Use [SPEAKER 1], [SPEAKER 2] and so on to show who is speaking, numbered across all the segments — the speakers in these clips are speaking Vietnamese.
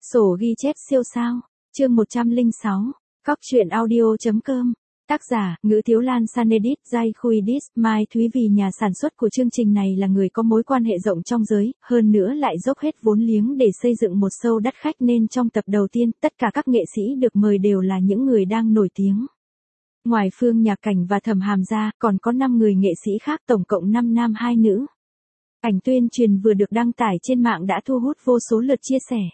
[SPEAKER 1] Sổ ghi chép siêu sao, chương 106, Cóc truyện audio.com, tác giả, Ngữ Thiếu Lan Sanedit, Giai Khuidis, Mai Thúy. Vì nhà sản xuất của chương trình này là người có mối quan hệ rộng trong giới, hơn nữa lại dốc hết vốn liếng để xây dựng một show đắt khách nên trong tập đầu tiên, tất cả các nghệ sĩ được mời đều là những người đang nổi tiếng. Ngoài Phương Nhạc Cảnh và Thẩm Hàm ra, còn có 5 người nghệ sĩ khác, tổng cộng 5 nam 2 nữ. Ảnh tuyên truyền vừa được đăng tải trên mạng đã thu hút vô số lượt chia sẻ.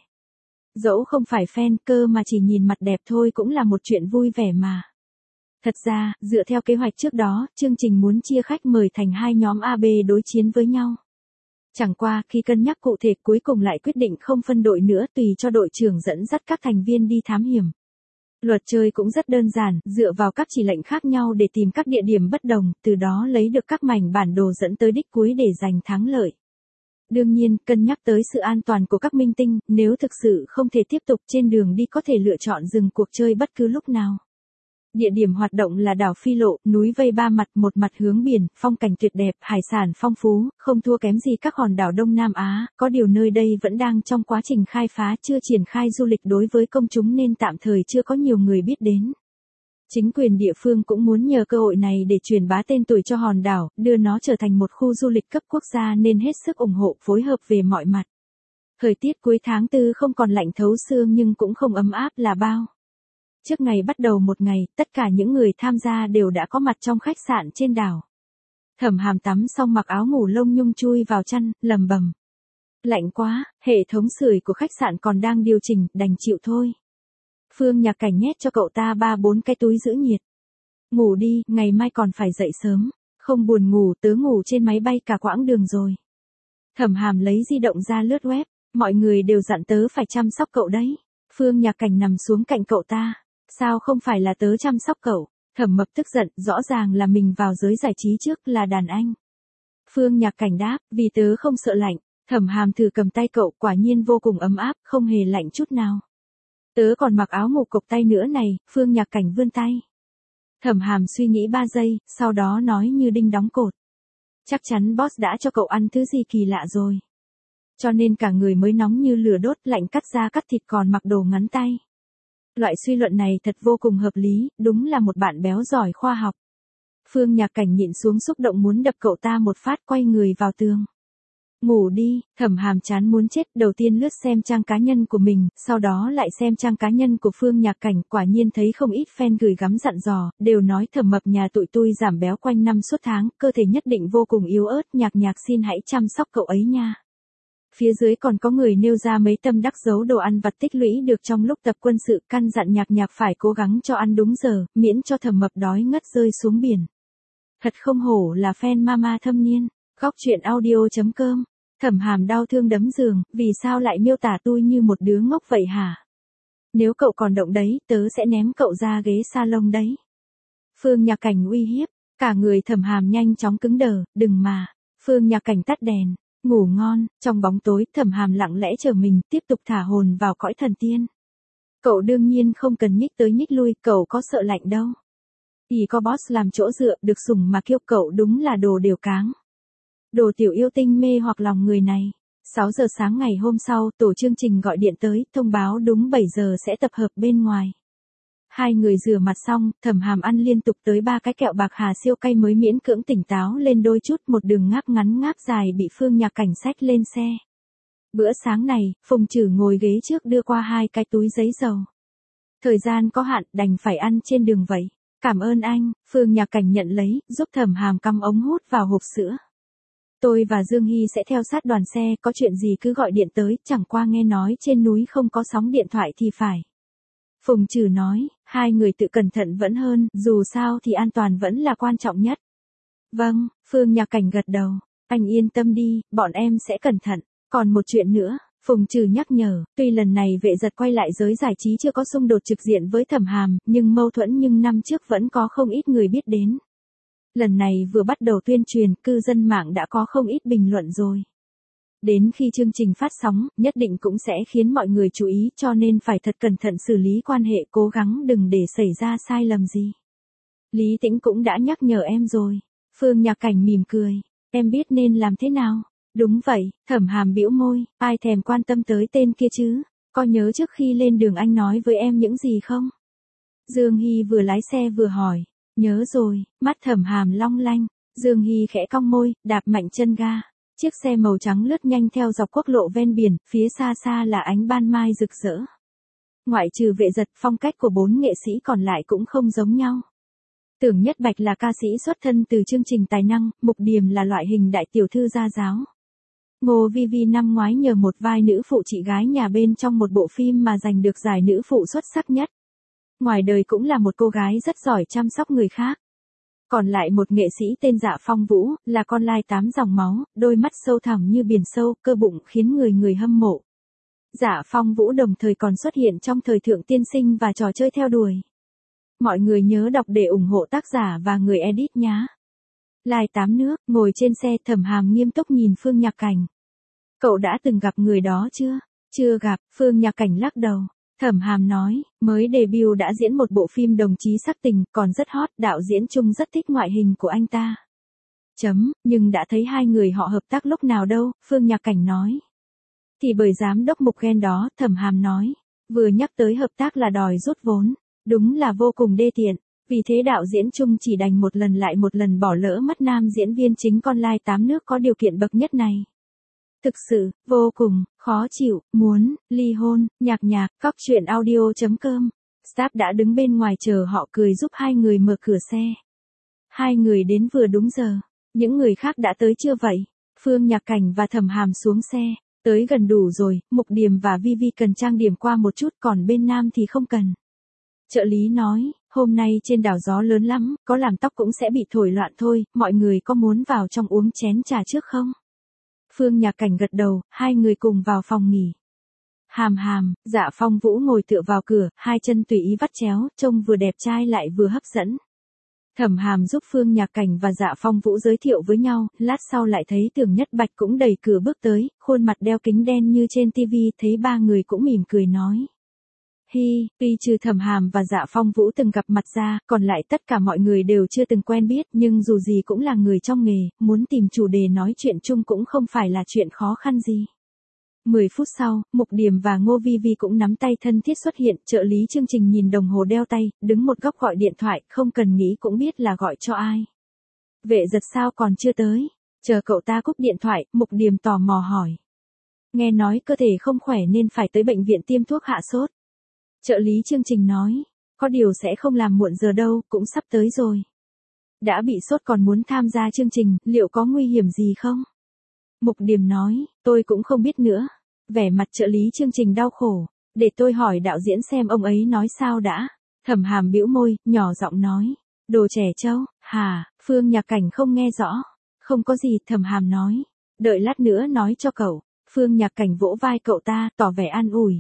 [SPEAKER 1] Dẫu không phải fan cơ mà chỉ nhìn mặt đẹp thôi cũng là một chuyện vui vẻ mà. Thật ra, dựa theo kế hoạch trước đó, chương trình muốn chia khách mời thành 2 nhóm AB đối chiến với nhau. Chẳng qua, khi cân nhắc cụ thể cuối cùng lại quyết định không phân đội nữa tùy cho đội trưởng dẫn dắt các thành viên đi thám hiểm. Luật chơi cũng rất đơn giản, dựa vào các chỉ lệnh khác nhau để tìm các địa điểm bất đồng, từ đó lấy được các mảnh bản đồ dẫn tới đích cuối để giành thắng lợi. Đương nhiên, cân nhắc tới sự an toàn của các minh tinh, nếu thực sự không thể tiếp tục trên đường đi có thể lựa chọn dừng cuộc chơi bất cứ lúc nào. Địa điểm hoạt động là đảo Phi Lộ, núi vây 3 mặt, một mặt hướng biển, phong cảnh tuyệt đẹp, hải sản phong phú, không thua kém gì các hòn đảo Đông Nam Á, có điều nơi đây vẫn đang trong quá trình khai phá, chưa triển khai du lịch đối với công chúng nên tạm thời chưa có nhiều người biết đến. Chính quyền địa phương cũng muốn nhờ cơ hội này để truyền bá tên tuổi cho hòn đảo, đưa nó trở thành một khu du lịch cấp quốc gia nên hết sức ủng hộ phối hợp về mọi mặt. Thời tiết cuối tháng 4 không còn lạnh thấu xương nhưng cũng không ấm áp là bao. Trước ngày bắt đầu một ngày, tất cả những người tham gia đều đã có mặt trong khách sạn trên đảo. Thẩm Hàm tắm xong mặc áo ngủ lông nhung chui vào chăn, lầm bầm. Lạnh quá, hệ thống sưởi của khách sạn còn đang điều chỉnh, đành chịu thôi. Phương Nhạc Cảnh nhét cho cậu ta 3-4 cái túi giữ nhiệt. Ngủ đi, ngày mai còn phải dậy sớm. Không buồn ngủ, tớ ngủ trên máy bay cả quãng đường rồi. Thẩm Hàm lấy di động ra lướt web, mọi người đều dặn tớ phải chăm sóc cậu đấy. Phương Nhạc Cảnh nằm xuống cạnh cậu ta. Sao không phải là tớ chăm sóc cậu? Thẩm Mập tức giận, rõ ràng là mình vào giới giải trí trước là đàn anh. Phương Nhạc Cảnh đáp, vì tớ không sợ lạnh. Thẩm Hàm thử cầm tay cậu, quả nhiên vô cùng ấm áp, không hề lạnh chút nào. Tớ còn mặc áo ngủ cộc tay nữa này, Phương Nhạc Cảnh vươn tay. Thẩm Hàm suy nghĩ 3 giây, sau đó nói như đinh đóng cột. Chắc chắn boss đã cho cậu ăn thứ gì kỳ lạ rồi. Cho nên cả người mới nóng như lửa đốt, lạnh cắt da cắt thịt còn mặc đồ ngắn tay. Loại suy luận này thật vô cùng hợp lý, đúng là một bạn béo giỏi khoa học. Phương Nhạc Cảnh nhịn xuống xúc động muốn đập cậu ta một phát, quay người vào tường. Ngủ đi, Thẩm Hàm chán muốn chết, đầu tiên lướt xem trang cá nhân của mình, sau đó lại xem trang cá nhân của Phương Nhạc Cảnh, quả nhiên thấy không ít fan gửi gắm dặn dò, đều nói Thẩm Mập nhà tụi tôi giảm béo quanh năm suốt tháng, cơ thể nhất định vô cùng yếu ớt, Nhạc xin hãy chăm sóc cậu ấy nha. Phía dưới còn có người nêu ra mấy tâm đắc giấu đồ ăn vặt tích lũy được trong lúc tập quân sự, căn dặn Nhạc phải cố gắng cho ăn đúng giờ, miễn cho Thẩm Mập đói ngất rơi xuống biển. Thật không hổ là fan mama thâm niên. Cóc truyện audio.com. Thẩm Hàm đau thương đấm giường, vì sao lại miêu tả tôi như một đứa ngốc vậy hả? Nếu cậu còn động đấy, tớ sẽ ném cậu ra ghế salon đấy. Phương Nhạc Cảnh uy hiếp, cả người Thẩm Hàm nhanh chóng cứng đờ, đừng mà. Phương Nhạc Cảnh tắt đèn, ngủ ngon, trong bóng tối Thẩm Hàm lặng lẽ trở mình, tiếp tục thả hồn vào cõi thần tiên. Cậu đương nhiên không cần nhích tới nhích lui, cậu có sợ lạnh đâu. Chỉ có boss làm chỗ dựa, được sủng mà kiêu, cậu đúng là đồ đều cáng. Đồ tiểu yêu tinh mê hoặc lòng người này. 6 giờ sáng ngày hôm sau, tổ chương trình gọi điện tới, thông báo đúng 7 giờ sẽ tập hợp bên ngoài. Hai người rửa mặt xong, Thẩm Hàm ăn liên tục tới 3 cái kẹo bạc hà siêu cay mới miễn cưỡng tỉnh táo lên đôi chút, một đường ngáp ngắn ngáp dài bị Phương Nhạc Cảnh xách lên xe. Bữa sáng này, Phùng Trử ngồi ghế trước đưa qua 2 cái túi giấy dầu. Thời gian có hạn, đành phải ăn trên đường vậy. Cảm ơn anh, Phương Nhạc Cảnh nhận lấy, giúp Thẩm Hàm cắm ống hút vào hộp sữa. Tôi và Dương Hy sẽ theo sát đoàn xe, có chuyện gì cứ gọi điện tới, chẳng qua nghe nói trên núi không có sóng điện thoại thì phải. Phùng Trử nói, hai người tự cẩn thận vẫn hơn, dù sao thì an toàn vẫn là quan trọng nhất. Vâng, Phương Nhạc Cảnh gật đầu, anh yên tâm đi, bọn em sẽ cẩn thận. Còn một chuyện nữa, Phùng Trử nhắc nhở, tuy lần này Vệ Giật quay lại giới giải trí chưa có xung đột trực diện với Thẩm Hàm, nhưng mâu thuẫn nhưng năm trước vẫn có không ít người biết đến. Lần này vừa bắt đầu tuyên truyền, cư dân mạng đã có không ít bình luận rồi. Đến khi chương trình phát sóng, nhất định cũng sẽ khiến mọi người chú ý, cho nên phải thật cẩn thận xử lý quan hệ, cố gắng đừng để xảy ra sai lầm gì. Lý Tĩnh cũng đã nhắc nhở em rồi. Phương Nhạc Cảnh mỉm cười, em biết nên làm thế nào. Đúng vậy, Thẩm Hàm bĩu môi, ai thèm quan tâm tới tên kia chứ. Có nhớ trước khi lên đường anh nói với em những gì không? Dương Hy vừa lái xe vừa hỏi. Nhớ rồi, mắt Thẩm Hàm long lanh. Dương Hy khẽ cong môi, đạp mạnh chân ga. Chiếc xe màu trắng lướt nhanh theo dọc quốc lộ ven biển, phía xa xa là ánh ban mai rực rỡ. Ngoại trừ Vệ Giật, phong cách của 4 nghệ sĩ còn lại cũng không giống nhau. Tưởng Nhất Bạch là ca sĩ xuất thân từ chương trình tài năng, Mục Điềm là loại hình đại tiểu thư gia giáo. Ngô Vi Vi năm ngoái nhờ một vai nữ phụ chị gái nhà bên trong một bộ phim mà giành được giải nữ phụ xuất sắc nhất. Ngoài đời cũng là một cô gái rất giỏi chăm sóc người khác. Còn lại một nghệ sĩ tên Dạ Phong Vũ, là con lai 8 dòng máu, đôi mắt sâu thẳm như biển sâu, cơ bụng khiến người hâm mộ. Dạ Phong Vũ đồng thời còn xuất hiện trong Thời Thượng Tiên Sinh và Trò Chơi Theo Đuổi. Mọi người nhớ đọc để ủng hộ tác giả và người edit nhá. Lai 8 nước, ngồi trên xe Thẩm Hàm nghiêm túc nhìn Phương Nhạc Cảnh. Cậu đã từng gặp người đó chưa? Chưa gặp, Phương Nhạc Cảnh lắc đầu. Thẩm Hàm nói, mới debut đã diễn một bộ phim đồng chí sắc tình, còn rất hot, đạo diễn Trung rất thích ngoại hình của anh ta. Nhưng đã thấy hai người họ hợp tác lúc nào đâu, Phương Nhạc Cảnh nói. Thì bởi giám đốc Mục ghen đó, Thẩm Hàm nói. Vừa nhắc tới hợp tác là đòi rút vốn. Đúng là vô cùng đê tiện. Vì thế đạo diễn Trung chỉ đành một lần lại một lần bỏ lỡ mắt nam diễn viên chính con lai 8 nước có điều kiện bậc nhất này. Thực sự, vô cùng, khó chịu, muốn, ly hôn, nhạc, coctruyện.audio.com. Staff đã đứng bên ngoài chờ họ cười giúp hai người mở cửa xe. Hai người đến vừa đúng giờ. Những người khác đã tới chưa vậy? Phương Nhạc Cảnh và Thẩm Hàm xuống xe. Tới gần đủ rồi, Mục Điềm và Vi Vi cần trang điểm qua một chút, còn bên nam thì không cần. Trợ lý nói, hôm nay trên đảo gió lớn lắm, có làm tóc cũng sẽ bị thổi loạn thôi, mọi người có muốn vào trong uống chén trà trước không? Phương Nhạc Cảnh gật đầu, hai người cùng vào phòng nghỉ. Hàm, Dạ Phong Vũ ngồi tựa vào cửa, hai chân tùy ý vắt chéo, trông vừa đẹp trai lại vừa hấp dẫn. Thẩm Hàm giúp Phương Nhạc Cảnh và Dạ Phong Vũ giới thiệu với nhau, lát sau lại thấy Tưởng Nhất Bạch cũng đẩy cửa bước tới, khuôn mặt đeo kính đen như trên tivi, thấy ba người cũng mỉm cười nói. Tuy trừ Thẩm Hàm và Dạ Phong Vũ từng gặp mặt ra, còn lại tất cả mọi người đều chưa từng quen biết, nhưng dù gì cũng là người trong nghề, muốn tìm chủ đề nói chuyện chung cũng không phải là chuyện khó khăn gì. 10 phút sau, Mục Điềm và Ngô Vi Vi cũng nắm tay thân thiết xuất hiện, trợ lý chương trình nhìn đồng hồ đeo tay, đứng một góc gọi điện thoại, không cần nghĩ cũng biết là gọi cho ai. Vệ Giật sao còn chưa tới? Chờ cậu ta cúp điện thoại, Mục Điềm tò mò hỏi. Nghe nói cơ thể không khỏe nên phải tới bệnh viện tiêm thuốc hạ sốt. Trợ lý chương trình nói, có điều sẽ không làm muộn giờ đâu, cũng sắp tới rồi. Đã bị sốt còn muốn tham gia chương trình, liệu có nguy hiểm gì không? Mục Điềm nói, tôi cũng không biết nữa. Vẻ mặt trợ lý chương trình đau khổ, để tôi hỏi đạo diễn xem ông ấy nói sao đã. Thẩm Hàm bĩu môi, nhỏ giọng nói, đồ trẻ trâu, hả? Phương Nhạc Cảnh không nghe rõ. Không có gì, Thẩm Hàm nói, đợi lát nữa nói cho cậu. Phương Nhạc Cảnh vỗ vai cậu ta, tỏ vẻ an ủi.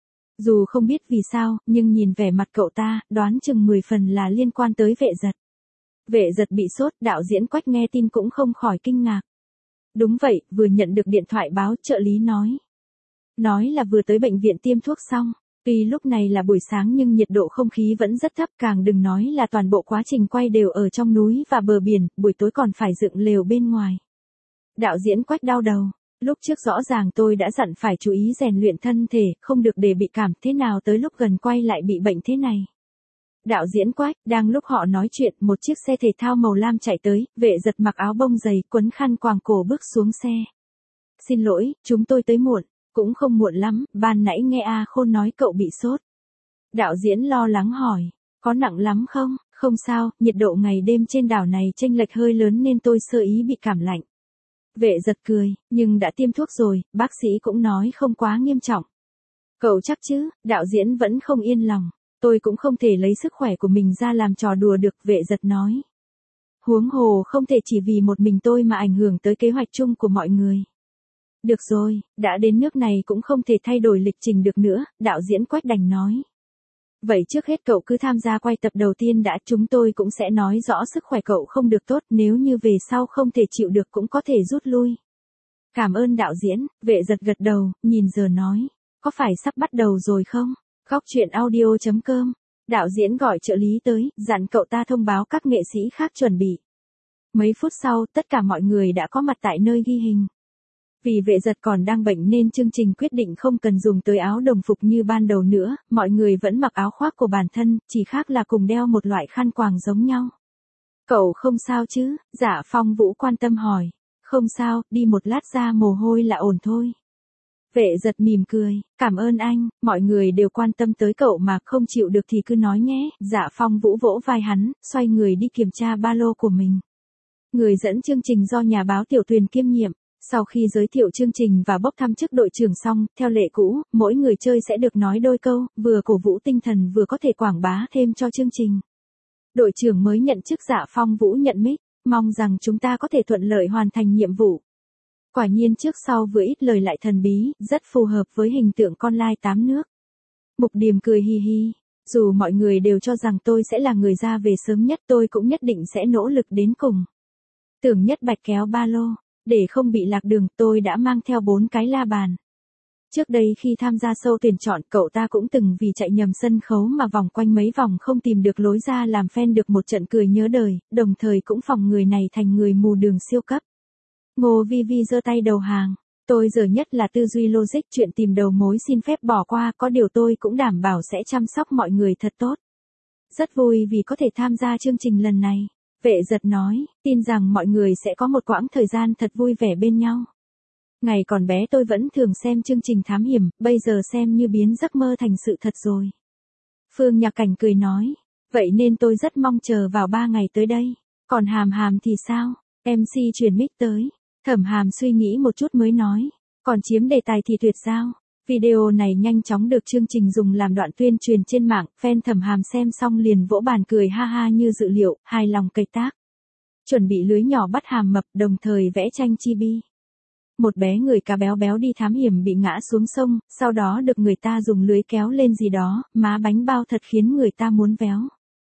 [SPEAKER 1] Dù không biết vì sao, nhưng nhìn vẻ mặt cậu ta, đoán chừng 10 phần là liên quan tới Vệ Giật. Vệ Giật bị sốt, đạo diễn Quách nghe tin cũng không khỏi kinh ngạc. Đúng vậy, vừa nhận được điện thoại báo, trợ lý nói. Nói là vừa tới bệnh viện tiêm thuốc xong. Tuy lúc này là buổi sáng nhưng nhiệt độ không khí vẫn rất thấp, càng đừng nói là toàn bộ quá trình quay đều ở trong núi và bờ biển, buổi tối còn phải dựng lều bên ngoài. Đạo diễn Quách đau đầu. Lúc trước rõ ràng tôi đã dặn phải chú ý rèn luyện thân thể, không được để bị cảm, thế nào tới lúc gần quay lại bị bệnh thế này. Đạo diễn Quách, đang lúc họ nói chuyện, một chiếc xe thể thao màu lam chạy tới, Vệ Giật mặc áo bông dày, quấn khăn quàng cổ bước xuống xe. Xin lỗi, chúng tôi tới muộn, cũng không muộn lắm, ban nãy nghe A Khôn nói cậu bị sốt. Đạo diễn lo lắng hỏi, có nặng lắm không? Không sao, nhiệt độ ngày đêm trên đảo này chênh lệch hơi lớn nên tôi sơ ý bị cảm lạnh. Vệ Giật cười, nhưng đã tiêm thuốc rồi, bác sĩ cũng nói không quá nghiêm trọng. Cậu chắc chứ? Đạo diễn vẫn không yên lòng. Tôi cũng không thể lấy sức khỏe của mình ra làm trò đùa được, Vệ Giật nói. Huống hồ không thể chỉ vì một mình tôi mà ảnh hưởng tới kế hoạch chung của mọi người. Được rồi, đã đến nước này cũng không thể thay đổi lịch trình được nữa, đạo diễn Quách đành nói. Vậy trước hết cậu cứ tham gia quay tập đầu tiên đã, chúng tôi cũng sẽ nói rõ sức khỏe cậu không được tốt, nếu như về sau không thể chịu được cũng có thể rút lui. Cảm ơn đạo diễn, Vệ Giật gật đầu, nhìn giờ nói, có phải sắp bắt đầu rồi không? Coctruyện.audio.com. Đạo diễn gọi trợ lý tới, dặn cậu ta thông báo các nghệ sĩ khác chuẩn bị. Mấy phút sau, tất cả mọi người đã có mặt tại nơi ghi hình. Vì vệ giật còn đang bệnh nên chương trình quyết định không cần dùng tới áo đồng phục như ban đầu nữa, mọi người vẫn mặc áo khoác của bản thân, chỉ khác là cùng đeo một loại khăn quàng giống nhau. Cậu không sao chứ? Dạ Phong Vũ quan tâm hỏi. Không sao, đi một lát ra mồ hôi là ổn thôi. Vệ giật mỉm cười, cảm ơn anh, mọi người đều quan tâm tới cậu mà không chịu được thì cứ nói nhé. Dạ Phong Vũ vỗ vai hắn, xoay người đi kiểm tra ba lô của mình. Người dẫn chương trình do nhà báo Tiểu Tuyền kiêm nhiệm. Sau khi giới thiệu chương trình và bốc thăm chức đội trưởng xong, theo lệ cũ, mỗi người chơi sẽ được nói đôi câu, vừa cổ vũ tinh thần vừa có thể quảng bá thêm cho chương trình. Đội trưởng mới nhận chức Dạ Phong Vũ nhận mic, mong rằng chúng ta có thể thuận lợi hoàn thành nhiệm vụ. Quả nhiên trước sau vừa ít lời lại thần bí, rất phù hợp với hình tượng con lai tám nước. Mục Điềm cười hi hi, dù mọi người đều cho rằng tôi sẽ là người ra về sớm nhất, tôi cũng nhất định sẽ nỗ lực đến cùng. Tưởng Nhất Bạch kéo ba lô, để không bị lạc đường, tôi đã mang theo 4 cái la bàn. Trước đây khi tham gia show tuyển chọn, cậu ta cũng từng vì chạy nhầm sân khấu mà vòng quanh mấy vòng không tìm được lối ra làm fan được một trận cười nhớ đời, đồng thời cũng phòng người này thành người mù đường siêu cấp. Ngô Vi Vi giơ tay đầu hàng. Tôi giờ nhất là tư duy logic, chuyện tìm đầu mối xin phép bỏ qua, có điều tôi cũng đảm bảo sẽ chăm sóc mọi người thật tốt. Rất vui vì có thể tham gia chương trình lần này. Vệ giật nói, tin rằng mọi người sẽ có một quãng thời gian thật vui vẻ bên nhau. Ngày còn bé tôi vẫn thường xem chương trình thám hiểm, bây giờ xem như biến giấc mơ thành sự thật rồi. Phương Nhạc Cảnh cười nói, vậy nên tôi rất mong chờ vào 3 ngày tới đây. Còn Hàm Hàm thì sao? MC chuyển mic tới. Thẩm Hàm suy nghĩ một chút mới nói, còn chiếm đề tài thì tuyệt sao? Video này nhanh chóng được chương trình dùng làm đoạn tuyên truyền trên mạng, fan Thẩm Hàm xem xong liền vỗ bàn cười ha ha như dự liệu, hài lòng cây tác. Chuẩn bị lưới nhỏ bắt hàm mập, đồng thời vẽ tranh chibi. Một bé người cá béo béo đi thám hiểm bị ngã xuống sông, sau đó được người ta dùng lưới kéo lên gì đó, má bánh bao thật khiến người ta muốn véo.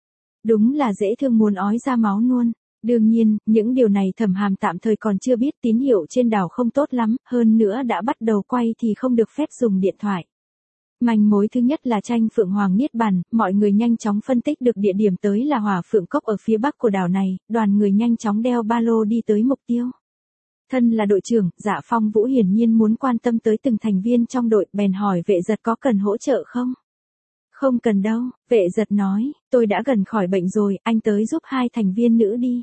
[SPEAKER 1] Đúng là dễ thương muốn ói ra máu luôn. Đương nhiên, những điều này Thẩm Hàm tạm thời còn chưa biết, tín hiệu trên đảo không tốt lắm, hơn nữa đã bắt đầu quay thì không được phép dùng điện thoại. Manh mối thứ nhất là tranh Phượng Hoàng Niết Bàn, mọi người nhanh chóng phân tích được địa điểm tới là Hỏa Phượng Cốc ở phía bắc của đảo này, đoàn người nhanh chóng đeo ba lô đi tới mục tiêu. Thân là đội trưởng, Dạ Phong Vũ hiển nhiên muốn quan tâm tới từng thành viên trong đội, bèn hỏi Vệ Giật có cần hỗ trợ không? Không cần đâu, Vệ Giật nói, tôi đã gần khỏi bệnh rồi, anh tới giúp 2 thành viên nữ đi.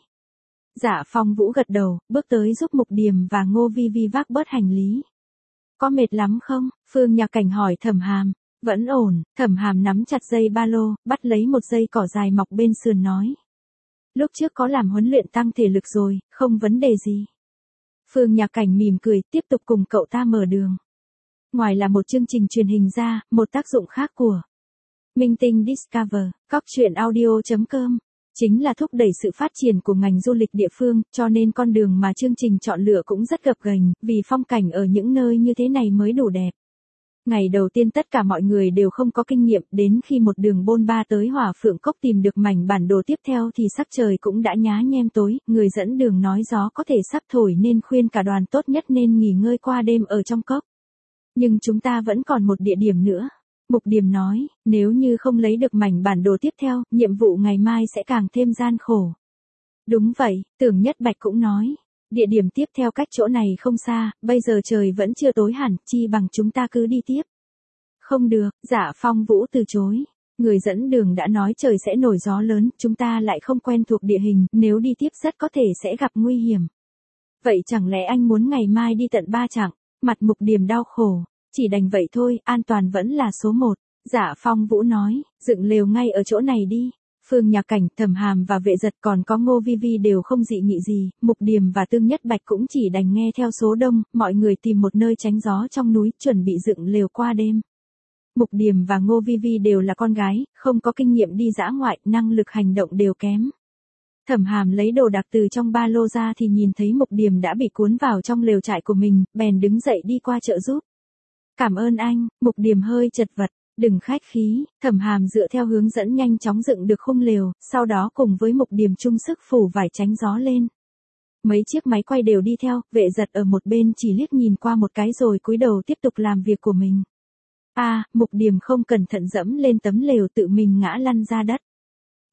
[SPEAKER 1] Dạ Phong Vũ gật đầu, bước tới giúp Mục Điềm và Ngô Vi Vi vác bớt hành lý. Có mệt lắm không? Phương Nhạc Cảnh hỏi Thẩm Hàm. Vẫn ổn. Thẩm Hàm nắm chặt dây ba lô, bắt lấy một dây cỏ dài mọc bên sườn nói. Lúc trước có làm huấn luyện tăng thể lực rồi, không vấn đề gì. Phương Nhạc Cảnh mỉm cười, tiếp tục cùng cậu ta mở đường. Ngoài là một chương trình truyền hình ra, một tác dụng khác của Minh Tinh Discover, coctruyện.audio.com chính là thúc đẩy sự phát triển của ngành du lịch địa phương, cho nên con đường mà chương trình chọn lựa cũng rất gập ghềnh, vì phong cảnh ở những nơi như thế này mới đủ đẹp. Ngày đầu tiên tất cả mọi người đều không có kinh nghiệm, đến khi một đường bôn ba tới Hỏa Phượng Cốc tìm được mảnh bản đồ tiếp theo thì sắc trời cũng đã nhá nhem tối, người dẫn đường nói gió có thể sắp thổi nên khuyên cả đoàn tốt nhất nên nghỉ ngơi qua đêm ở trong cốc. Nhưng chúng ta vẫn còn một địa điểm nữa. Mục Điềm nói, nếu như không lấy được mảnh bản đồ tiếp theo, nhiệm vụ ngày mai sẽ càng thêm gian khổ. Đúng vậy, Tưởng Nhất Bạch cũng nói, địa điểm tiếp theo cách chỗ này không xa, bây giờ trời vẫn chưa tối hẳn, chi bằng chúng ta cứ đi tiếp. Không được, Dạ Phong Vũ từ chối. Người dẫn đường đã nói trời sẽ nổi gió lớn, chúng ta lại không quen thuộc địa hình, nếu đi tiếp rất có thể sẽ gặp nguy hiểm. Vậy chẳng lẽ anh muốn ngày mai đi tận 3 chặng? Mặt Mục Điềm đau khổ. Chỉ đành vậy thôi, an toàn vẫn là số 1. Dạ Phong Vũ nói, dựng lều ngay ở chỗ này đi. Phương Nhạc Cảnh, Thẩm Hàm và Vệ Giật còn có Ngô Vi Vi đều không dị nghị gì, Mục Điềm và Tương Nhất Bạch cũng chỉ đành nghe theo số đông, mọi người tìm một nơi tránh gió trong núi, chuẩn bị dựng lều qua đêm. Mục Điềm và Ngô Vi Vi đều là con gái, không có kinh nghiệm đi dã ngoại, năng lực hành động đều kém. Thẩm Hàm lấy đồ đạc từ trong ba lô ra thì nhìn thấy Mục Điềm đã bị cuốn vào trong lều trại của mình, bèn đứng dậy đi qua trợ giúp. Cảm ơn anh, Mục Điềm hơi chật vật, đừng khách khí, Thẩm Hàm dựa theo hướng dẫn nhanh chóng dựng được khung lều, sau đó cùng với Mục Điềm chung sức phủ vải tránh gió lên. Mấy chiếc máy quay đều đi theo, Vệ Giật ở một bên chỉ liếc nhìn qua một cái rồi cúi đầu tiếp tục làm việc của mình. Mục Điềm không cẩn thận dẫm lên tấm lều tự mình ngã lăn ra đất.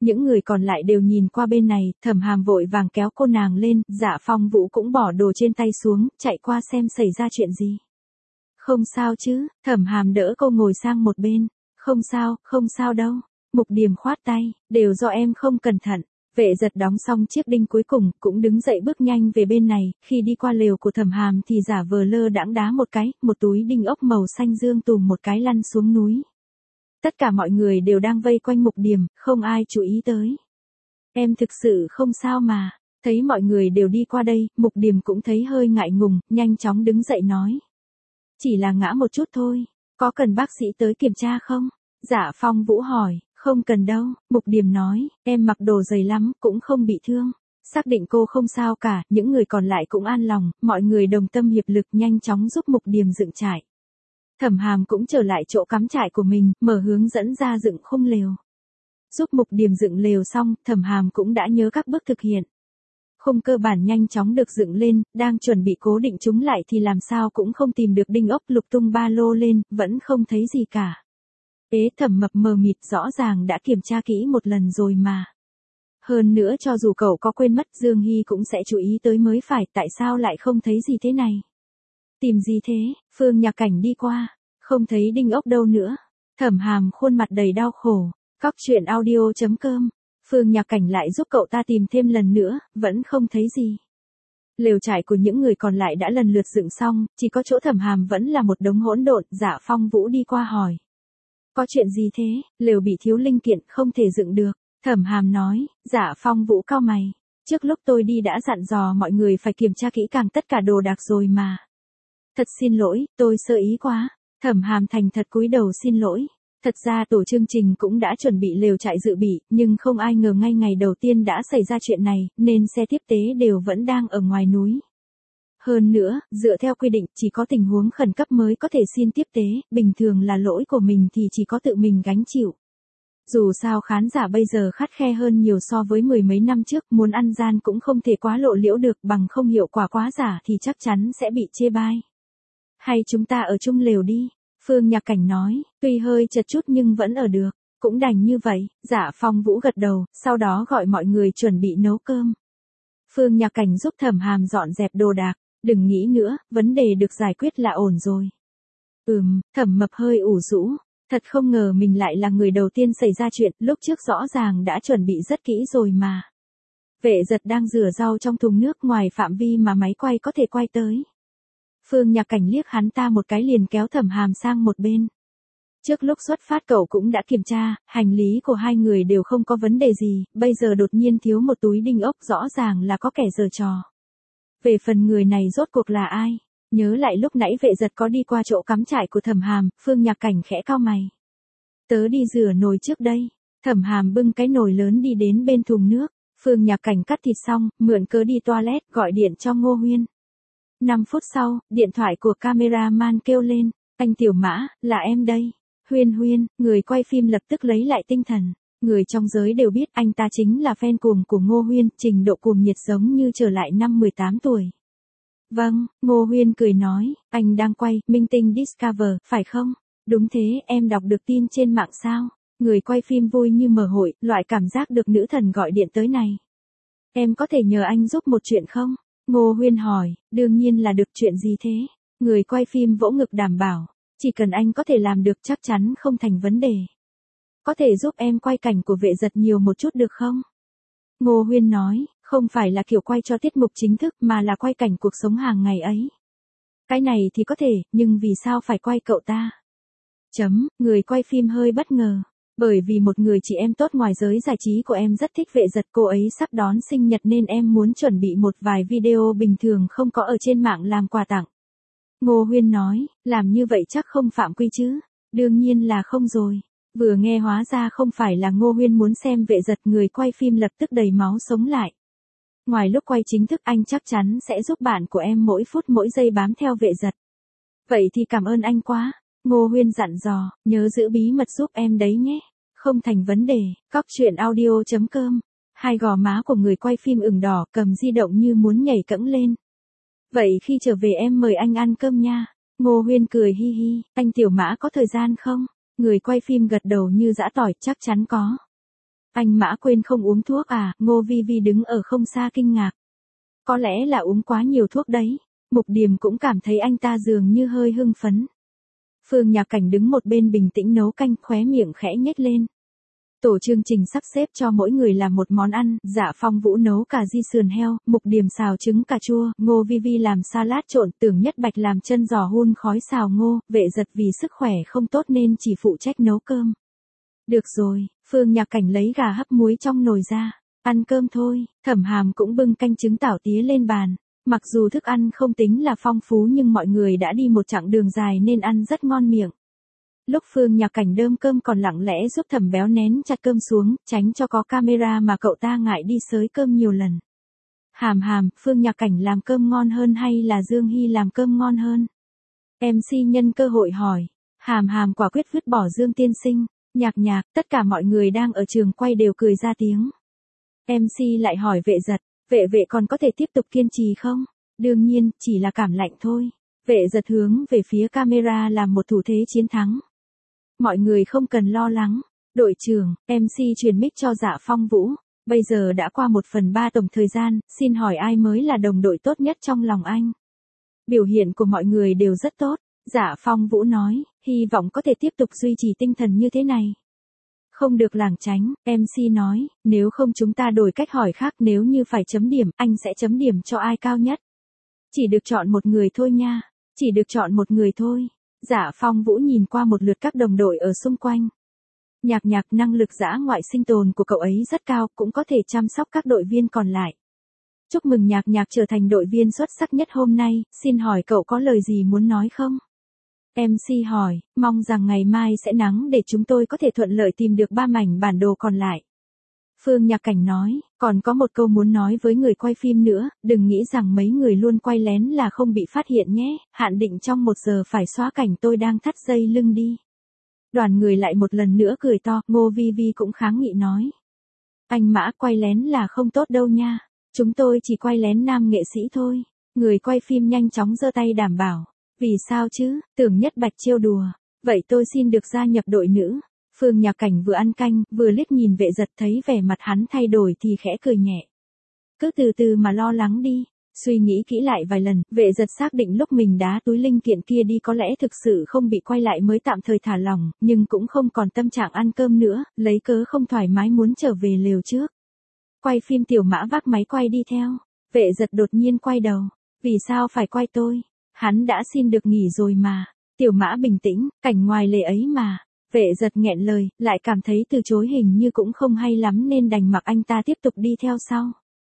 [SPEAKER 1] Những người còn lại đều nhìn qua bên này, Thẩm Hàm vội vàng kéo cô nàng lên, Dạ Phong Vũ cũng bỏ đồ trên tay xuống, chạy qua xem xảy ra chuyện gì. Không sao chứ, Thẩm Hàm đỡ cô ngồi sang một bên. Không sao đâu. Mục Điềm khoát tay, đều do em không cẩn thận. Vệ Giật đóng xong chiếc đinh cuối cùng, cũng đứng dậy bước nhanh về bên này, khi đi qua lều của Thẩm Hàm thì giả vờ lơ đãng đá một cái, một túi đinh ốc màu xanh dương tùm một cái lăn xuống núi. Tất cả mọi người đều đang vây quanh Mục Điềm, không ai chú ý tới. Em thực sự không sao mà. Thấy mọi người đều đi qua đây, Mục Điềm cũng thấy hơi ngại ngùng, nhanh chóng đứng dậy nói. Chỉ là ngã một chút thôi, có cần bác sĩ tới kiểm tra không? Dạ Phong Vũ hỏi, không cần đâu, Mục Điềm nói, em mặc đồ dày lắm, cũng không bị thương. Xác định cô không sao cả, những người còn lại cũng an lòng, mọi người đồng tâm hiệp lực nhanh chóng giúp Mục Điềm dựng trại. Thẩm Hàm cũng trở lại chỗ cắm trại của mình, mở hướng dẫn ra dựng khung lều. Giúp Mục Điềm dựng lều xong, Thẩm Hàm cũng đã nhớ các bước thực hiện. Khung cơ bản nhanh chóng được dựng lên, đang chuẩn bị cố định chúng lại thì làm sao cũng không tìm được đinh ốc, lục tung ba lô lên, vẫn không thấy gì cả. Thẩm Mập mờ mịt, rõ ràng đã kiểm tra kỹ một lần rồi mà. Hơn nữa cho dù cậu có quên mất, Dương Hy cũng sẽ chú ý tới mới phải, tại sao lại không thấy gì thế này? Tìm gì thế? Phương Nhạc Cảnh đi qua, không thấy đinh ốc đâu nữa. Thẩm Hàm khuôn mặt đầy đau khổ. Cóc truyện audio.com. Phương Nhạc Cảnh lại giúp cậu ta tìm thêm lần nữa, vẫn không thấy gì. Lều trại của những người còn lại đã lần lượt dựng xong, chỉ có chỗ Thẩm Hàm vẫn là một đống hỗn độn. Dạ Phong Vũ đi qua hỏi. Có chuyện gì thế? Lều bị thiếu linh kiện, không thể dựng được. Thẩm Hàm nói. Dạ Phong Vũ cau mày. Trước lúc tôi đi đã dặn dò mọi người phải kiểm tra kỹ càng tất cả đồ đạc rồi mà. Thật xin lỗi, tôi sơ ý quá. Thẩm Hàm thành thật cúi đầu xin lỗi. Thật ra tổ chương trình cũng đã chuẩn bị lều trại dự bị, nhưng không ai ngờ ngay ngày đầu tiên đã xảy ra chuyện này, nên xe tiếp tế đều vẫn đang ở ngoài núi. Hơn nữa, dựa theo quy định, chỉ có tình huống khẩn cấp mới có thể xin tiếp tế, bình thường là lỗi của mình thì chỉ có tự mình gánh chịu. Dù sao khán giả bây giờ khắt khe hơn nhiều so với mười mấy năm trước, muốn ăn gian cũng không thể quá lộ liễu được, bằng không hiệu quả quá giả thì chắc chắn sẽ bị chê bai. Hay chúng ta ở chung lều đi. Phương Nhạc Cảnh nói, tuy hơi chật chút nhưng vẫn ở được, cũng đành như vậy. Dạ Phong Vũ gật đầu, sau đó gọi mọi người chuẩn bị nấu cơm. Phương Nhạc Cảnh giúp Thẩm Hàm dọn dẹp đồ đạc, đừng nghĩ nữa, vấn đề được giải quyết là ổn rồi. Thẩm Mập hơi ủ rũ, thật không ngờ mình lại là người đầu tiên xảy ra chuyện, lúc trước rõ ràng đã chuẩn bị rất kỹ rồi mà. Vệ Giật đang rửa rau trong thùng nước ngoài phạm vi mà máy quay có thể quay tới. Phương Nhạc Cảnh liếc hắn ta một cái liền kéo Thẩm Hàm sang một bên. Trước lúc xuất phát cậu cũng đã kiểm tra, hành lý của hai người đều không có vấn đề gì, bây giờ đột nhiên thiếu một túi đinh ốc, rõ ràng là có kẻ giở trò. Về phần người này rốt cuộc là ai? Nhớ lại lúc nãy Vệ Giật có đi qua chỗ cắm trại của Thẩm Hàm, Phương Nhạc Cảnh khẽ cau mày. Tớ đi rửa nồi trước đây. Thẩm Hàm bưng cái nồi lớn đi đến bên thùng nước. Phương Nhạc Cảnh cắt thịt xong, mượn cớ đi toilet, gọi điện cho Ngô Huyên. 5 phút sau, điện thoại của cameraman kêu lên. Anh Tiểu Mã, là em đây. Huyên, người quay phim lập tức lấy lại tinh thần. Người trong giới đều biết anh ta chính là fan cuồng của Ngô Huyên, trình độ cuồng nhiệt giống như trở lại năm 18 tuổi. Vâng, Ngô Huyên cười nói, anh đang quay Minh Tinh Discover, phải không? Đúng thế, em đọc được tin trên mạng sao? Người quay phim vui như mở hội, loại cảm giác được nữ thần gọi điện tới này. Em có thể nhờ anh giúp một chuyện không? Ngô Huyên hỏi, đương nhiên là được, chuyện gì thế? Người quay phim vỗ ngực đảm bảo, chỉ cần anh có thể làm được chắc chắn không thành vấn đề. Có thể giúp em quay cảnh của Vệ Giật nhiều một chút được không? Ngô Huyên nói, không phải là kiểu quay cho tiết mục chính thức mà là quay cảnh cuộc sống hàng ngày ấy. Cái này thì có thể, nhưng vì sao phải quay cậu ta? Người quay phim hơi bất ngờ. Bởi vì một người chị em tốt ngoài giới giải trí của em rất thích Vệ Giật, cô ấy sắp đón sinh nhật nên em muốn chuẩn bị một vài video bình thường không có ở trên mạng làm quà tặng. Ngô Huyên nói, làm như vậy chắc không phạm quy chứ? Đương nhiên là không rồi. Vừa nghe hóa ra không phải là Ngô Huyên muốn xem Vệ Giật, người quay phim lập tức đầy máu sống lại. Ngoài lúc quay chính thức anh chắc chắn sẽ giúp bạn của em mỗi phút mỗi giây bám theo Vệ Giật. Vậy thì cảm ơn anh quá. Ngô Huyên dặn dò, nhớ giữ bí mật giúp em đấy nhé. Không thành vấn đề. Cóc truyện audio.com. Hai gò má của người quay phim ửng đỏ, cầm di động như muốn nhảy cẫng lên. Vậy khi trở về em mời anh ăn cơm nha. Ngô Huyên cười hi hi, anh Tiểu Mã có thời gian không? Người quay phim gật đầu như giã tỏi, chắc chắn có. Anh Mã quên không uống thuốc à? Ngô Vi Vi đứng ở không xa kinh ngạc. Có lẽ là uống quá nhiều thuốc đấy. Mục Điềm cũng cảm thấy anh ta dường như hơi hưng phấn. Phương Nhạc Cảnh đứng một bên bình tĩnh nấu canh, khóe miệng khẽ nhếch lên. Tổ chương trình sắp xếp cho mỗi người làm một món ăn, Dạ Phong Vũ nấu cà ri sườn heo, Mục Điềm xào trứng cà chua, Ngô Vi Vi làm salad trộn, Tưởng Nhất Bạch làm chân giò hun khói xào ngô, Vệ Giật vì sức khỏe không tốt nên chỉ phụ trách nấu cơm. Được rồi, Phương Nhạc Cảnh lấy gà hấp muối trong nồi ra, ăn cơm thôi. Thẩm Hàm cũng bưng canh trứng tảo tía lên bàn. Mặc dù thức ăn không tính là phong phú nhưng mọi người đã đi một chặng đường dài nên ăn rất ngon miệng. Lúc Phương Nhạc Cảnh đơm cơm còn lặng lẽ giúp Thẩm Béo nén chặt cơm xuống, tránh cho có camera mà cậu ta ngại đi xới cơm nhiều lần. Hàm Hàm, Phương Nhạc Cảnh làm cơm ngon hơn hay là Dương Hy làm cơm ngon hơn? MC nhân cơ hội hỏi. Hàm Hàm quả quyết vứt bỏ Dương tiên sinh. Nhạc Nhạc, tất cả mọi người đang ở trường quay đều cười ra tiếng. MC lại hỏi Vệ Giật, vệ còn có thể tiếp tục kiên trì không? Đương nhiên, chỉ là cảm lạnh thôi. Vệ Giật hướng về phía camera làm một thủ thế chiến thắng. Mọi người không cần lo lắng. Đội trưởng, MC truyền mic cho Dạ Phong Vũ. Bây giờ đã qua 1/3 tổng thời gian, xin hỏi ai mới là đồng đội tốt nhất trong lòng anh? Biểu hiện của mọi người đều rất tốt. Dạ Phong Vũ nói, hy vọng có thể tiếp tục duy trì tinh thần như thế này. Không được lảng tránh, MC nói, nếu không chúng ta đổi cách hỏi khác, nếu như phải chấm điểm, anh sẽ chấm điểm cho ai cao nhất? Chỉ được chọn một người thôi nha, chỉ được chọn một người thôi. Dạ Phong Vũ nhìn qua một lượt các đồng đội ở xung quanh. Nhạc Nhạc, năng lực dã ngoại sinh tồn của cậu ấy rất cao, cũng có thể chăm sóc các đội viên còn lại. Chúc mừng Nhạc Nhạc trở thành đội viên xuất sắc nhất hôm nay, xin hỏi cậu có lời gì muốn nói không? MC hỏi, mong rằng ngày mai sẽ nắng để chúng tôi có thể thuận lợi tìm được 3 mảnh bản đồ còn lại. Phương Nhạc Cảnh nói, còn có một câu muốn nói với người quay phim nữa, đừng nghĩ rằng mấy người luôn quay lén là không bị phát hiện nhé, hạn định trong 1 giờ phải xóa cảnh tôi đang thắt dây lưng đi. Đoàn người lại một lần nữa cười to, Ngô Vi Vi cũng kháng nghị nói. Anh Mã, quay lén là không tốt đâu nha, chúng tôi chỉ quay lén nam nghệ sĩ thôi. Người quay phim nhanh chóng giơ tay đảm bảo. Vì sao chứ? Tưởng Nhất Bạch trêu đùa. Vậy tôi xin được gia nhập đội nữ. Phương Nhạc Cảnh vừa ăn canh, vừa liếc nhìn Vệ Giật, thấy vẻ mặt hắn thay đổi thì khẽ cười nhẹ. Cứ từ từ mà lo lắng đi. Suy nghĩ kỹ lại vài lần, Vệ Giật xác định lúc mình đá túi linh kiện kia đi có lẽ thực sự không bị quay lại mới tạm thời thả lỏng, nhưng cũng không còn tâm trạng ăn cơm nữa, lấy cớ không thoải mái muốn trở về lều trước. Quay phim Tiểu Mã vác máy quay đi theo. Vệ Giật đột nhiên quay đầu. Vì sao phải quay tôi? Hắn đã xin được nghỉ rồi mà. Tiểu Mã bình tĩnh, cảnh ngoài lề ấy mà. Vệ Giật nghẹn lời, lại cảm thấy từ chối hình như cũng không hay lắm nên đành mặc anh ta tiếp tục đi theo sau.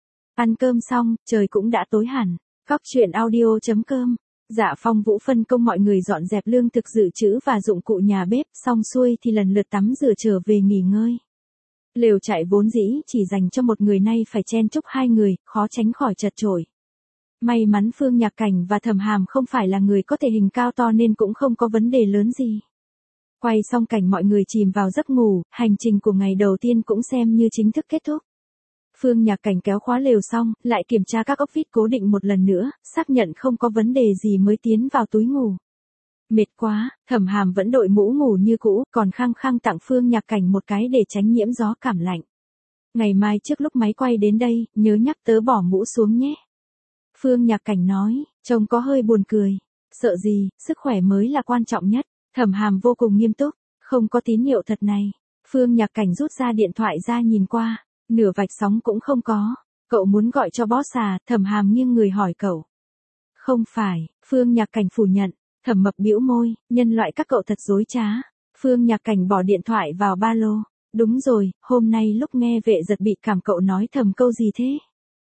[SPEAKER 1] Ăn cơm xong, trời cũng đã tối hẳn. Cóc truyện audio.com. Dạ Phong Vũ phân công mọi người dọn dẹp lương thực dự trữ và dụng cụ nhà bếp, xong xuôi thì lần lượt tắm rửa trở về nghỉ ngơi. Lều trại vốn dĩ chỉ dành cho một người nay phải chen chúc 2 người, khó tránh khỏi chật chội. May mắn Phương Nhạc Cảnh và Thẩm Hàm không phải là người có thể hình cao to nên cũng không có vấn đề lớn gì. Quay xong cảnh mọi người chìm vào giấc ngủ, hành trình của ngày đầu tiên cũng xem như chính thức kết thúc. Phương Nhạc Cảnh kéo khóa lều xong, lại kiểm tra các ốc vít cố định một lần nữa, xác nhận không có vấn đề gì mới tiến vào túi ngủ. Mệt quá, Thẩm Hàm vẫn đội mũ ngủ như cũ, còn khăng khăng tặng Phương Nhạc Cảnh một cái để tránh nhiễm gió cảm lạnh. Ngày mai trước lúc máy quay đến đây, nhớ nhắc tớ bỏ mũ xuống nhé. Phương Nhạc Cảnh nói, trông có hơi buồn cười. Sợ gì, sức khỏe mới là quan trọng nhất. Thẩm Hàm vô cùng nghiêm túc, không có tín hiệu thật này. Phương Nhạc Cảnh rút ra điện thoại ra nhìn qua, nửa vạch sóng cũng không có. Cậu muốn gọi cho boss à? Thẩm Hàm nghiêng người hỏi cậu. Không phải, Phương Nhạc Cảnh phủ nhận. Thẩm Mập bĩu môi, nhân loại các cậu thật dối trá. Phương Nhạc Cảnh bỏ điện thoại vào ba lô. Đúng rồi, hôm nay lúc nghe Vệ Giật bị cảm cậu nói thầm câu gì thế?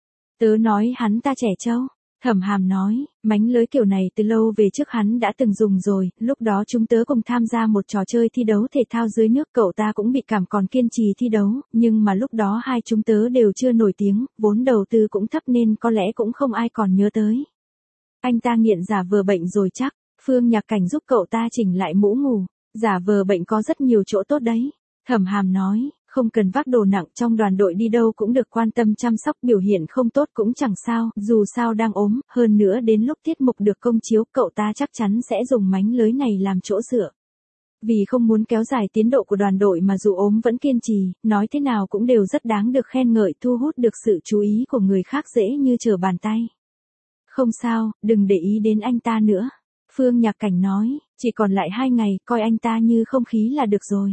[SPEAKER 1] Tớ nói hắn ta trẻ trâu. Thẩm Hàm nói, mánh lưới kiểu này từ lâu về trước hắn đã từng dùng rồi, lúc đó chúng tớ cùng tham gia một trò chơi thi đấu thể thao dưới nước, cậu ta cũng bị cảm còn kiên trì thi đấu, nhưng mà lúc đó hai chúng tớ đều chưa nổi tiếng, vốn đầu tư cũng thấp nên có lẽ cũng không ai còn nhớ tới. Anh ta nghiện giả vờ bệnh rồi chắc. Phương Nhạc Cảnh giúp cậu ta chỉnh lại mũ ngủ. Giả vờ bệnh có rất nhiều chỗ tốt đấy. Thẩm Hàm nói, không cần vác đồ nặng, trong đoàn đội đi đâu cũng được quan tâm chăm sóc, biểu hiện không tốt cũng chẳng sao, dù sao đang ốm, hơn nữa đến lúc tiết mục được công chiếu, cậu ta chắc chắn sẽ dùng mánh lới này làm chỗ dựa. Vì không muốn kéo dài tiến độ của đoàn đội mà dù ốm vẫn kiên trì, nói thế nào cũng đều rất đáng được khen ngợi, thu hút được sự chú ý của người khác dễ như trở bàn tay. Không sao, đừng để ý đến anh ta nữa. Phương Nhạc Cảnh nói, chỉ còn lại 2 ngày, coi anh ta như không khí là được rồi.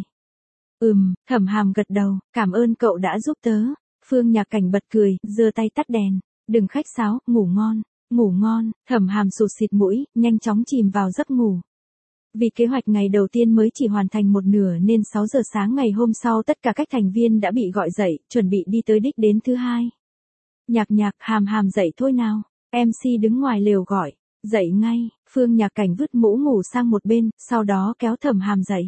[SPEAKER 1] Thẩm Hàm gật đầu, cảm ơn cậu đã giúp tớ. Phương Nhạc Cảnh bật cười, giơ tay tắt đèn. Đừng khách sáo, ngủ ngon. Ngủ ngon, Thẩm Hàm sụt xịt mũi, nhanh chóng chìm vào giấc ngủ. Vì kế hoạch ngày đầu tiên mới chỉ hoàn thành một nửa nên 6 giờ sáng ngày hôm sau tất cả các thành viên đã bị gọi dậy, chuẩn bị đi tới đích đến thứ 2. Nhạc Nhạc, Hàm Hàm dậy thôi nào. MC đứng ngoài lều gọi. Dậy ngay, Phương Nhạc Cảnh vứt mũ ngủ sang một bên, sau đó kéo Thẩm Hàm dậy.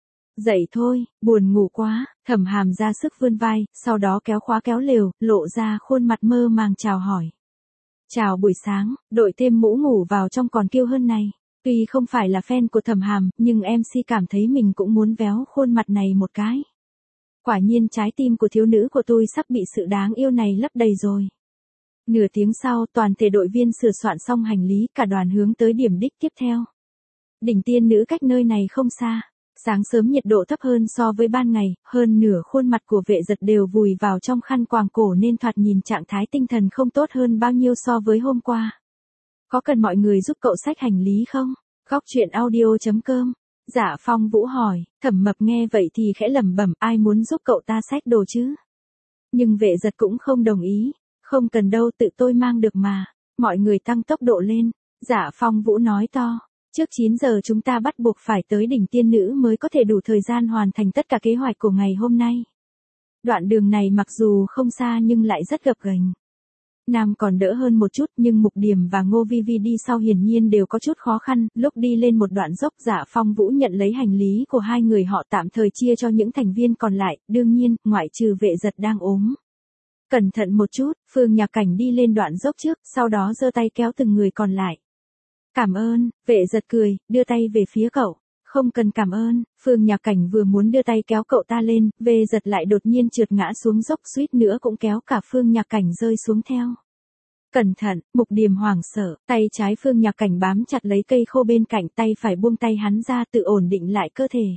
[SPEAKER 1] Dậy thôi, buồn ngủ quá, Thẩm Hàm ra sức vươn vai, sau đó kéo khóa kéo lều, lộ ra khuôn mặt mơ màng chào hỏi. Chào buổi sáng, đội thêm mũ ngủ vào trong còn kêu hơn này. Tuy không phải là fan của Thẩm Hàm, nhưng MC cảm thấy mình cũng muốn véo khuôn mặt này một cái. Quả nhiên trái tim của thiếu nữ của tôi sắp bị sự đáng yêu này lấp đầy rồi. Nửa tiếng sau, toàn thể đội viên sửa soạn xong hành lý, cả đoàn hướng tới điểm đích tiếp theo. Đỉnh Tiên Nữ cách nơi này không xa. Sáng sớm nhiệt độ thấp hơn so với ban ngày, hơn nửa khuôn mặt của Vệ Giật đều vùi vào trong khăn quàng cổ nên thoạt nhìn trạng thái tinh thần không tốt hơn bao nhiêu so với hôm qua. Có cần mọi người giúp cậu xách hành lý không? Góc chuyện audio.com. Dạ Phong Vũ hỏi, Thẩm Mập nghe vậy thì khẽ lẩm bẩm, ai muốn giúp cậu ta xách đồ chứ? Nhưng Vệ Giật cũng không đồng ý. Không cần đâu, tự tôi mang được mà. Mọi người tăng tốc độ lên. Dạ Phong Vũ nói to. Trước 9 giờ chúng ta bắt buộc phải tới đỉnh Tiên Nữ mới có thể đủ thời gian hoàn thành tất cả kế hoạch của ngày hôm nay. Đoạn đường này mặc dù không xa nhưng lại rất gập ghềnh. Nam còn đỡ hơn một chút nhưng Mục Điểm và Ngô Vi Vi đi sau hiển nhiên đều có chút khó khăn. Lúc đi lên một đoạn dốc, Dạ Phong Vũ nhận lấy hành lý của hai người họ tạm thời chia cho những thành viên còn lại, đương nhiên, ngoại trừ Vệ Giật đang ốm. Cẩn thận một chút, Phương Nhạc Cảnh đi lên đoạn dốc trước, sau đó giơ tay kéo từng người còn lại. Cảm ơn, Vệ Giật cười, đưa tay về phía cậu. Không cần cảm ơn, Phương Nhạc Cảnh vừa muốn đưa tay kéo cậu ta lên, Vệ Giật lại đột nhiên trượt ngã xuống dốc, suýt nữa cũng kéo cả Phương Nhạc Cảnh rơi xuống theo. Cẩn thận, Mục Điểm hoảng sợ, tay trái Phương Nhạc Cảnh bám chặt lấy cây khô bên cạnh, tay phải buông tay hắn ra tự ổn định lại cơ thể.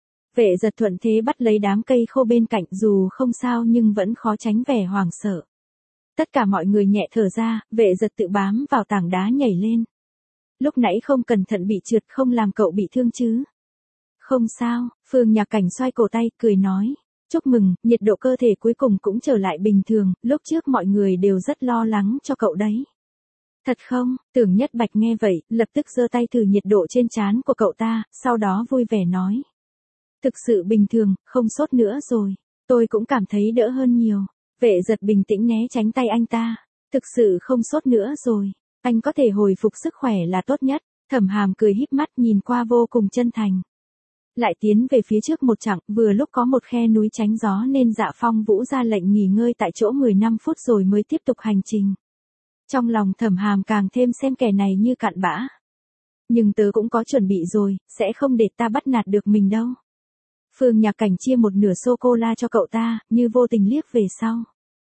[SPEAKER 1] Vệ Giật thuận thế bắt lấy đám cây khô bên cạnh, dù không sao nhưng vẫn khó tránh vẻ hoảng sợ. Tất cả mọi người nhẹ thở ra, Vệ Giật tự bám vào tảng đá nhảy lên. Lúc nãy không cẩn thận bị trượt, không làm cậu bị thương chứ? Không sao, Phương Nhạc Cảnh xoay cổ tay, cười nói. Chúc mừng, nhiệt độ cơ thể cuối cùng cũng trở lại bình thường, lúc trước mọi người đều rất lo lắng cho cậu đấy. Thật không? Tưởng Nhất Bạch nghe vậy, lập tức giơ tay thử nhiệt độ trên trán của cậu ta, sau đó vui vẻ nói. Thực sự bình thường, không sốt nữa rồi. Tôi cũng cảm thấy đỡ hơn nhiều. Vệ Giật bình tĩnh né tránh tay anh ta. Thực sự không sốt nữa rồi. Anh có thể hồi phục sức khỏe là tốt nhất. Thẩm Hàm cười híp mắt nhìn qua vô cùng chân thành. Lại tiến về phía trước một chặng, vừa lúc có một khe núi tránh gió nên Dạ Phong Vũ ra lệnh nghỉ ngơi tại chỗ 15 phút rồi mới tiếp tục hành trình. Trong lòng Thẩm Hàm càng thêm xem kẻ này như cặn bã. Nhưng tớ cũng có chuẩn bị rồi, sẽ không để ta bắt nạt được mình đâu. Phương Nhạc Cảnh chia một nửa sô-cô-la cho cậu ta, như vô tình liếc về sau.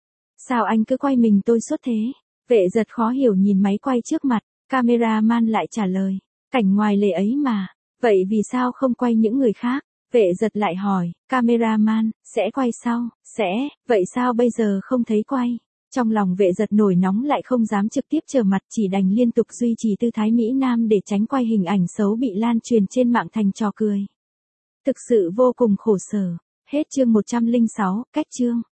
[SPEAKER 1] Sao anh cứ quay mình tôi suốt thế? Vệ Giật khó hiểu nhìn máy quay trước mặt, cameraman lại trả lời. Cảnh ngoài lề ấy mà, vậy vì sao không quay những người khác? Vệ Giật lại hỏi, cameraman, sẽ quay sau, sẽ, vậy sao bây giờ không thấy quay? Trong lòng Vệ Giật nổi nóng lại không dám trực tiếp trở mặt, chỉ đành liên tục duy trì tư thái Mỹ Nam để tránh quay hình ảnh xấu bị lan truyền trên mạng thành trò cười. Thực sự vô cùng khổ sở. Hết chương 106, cách chương.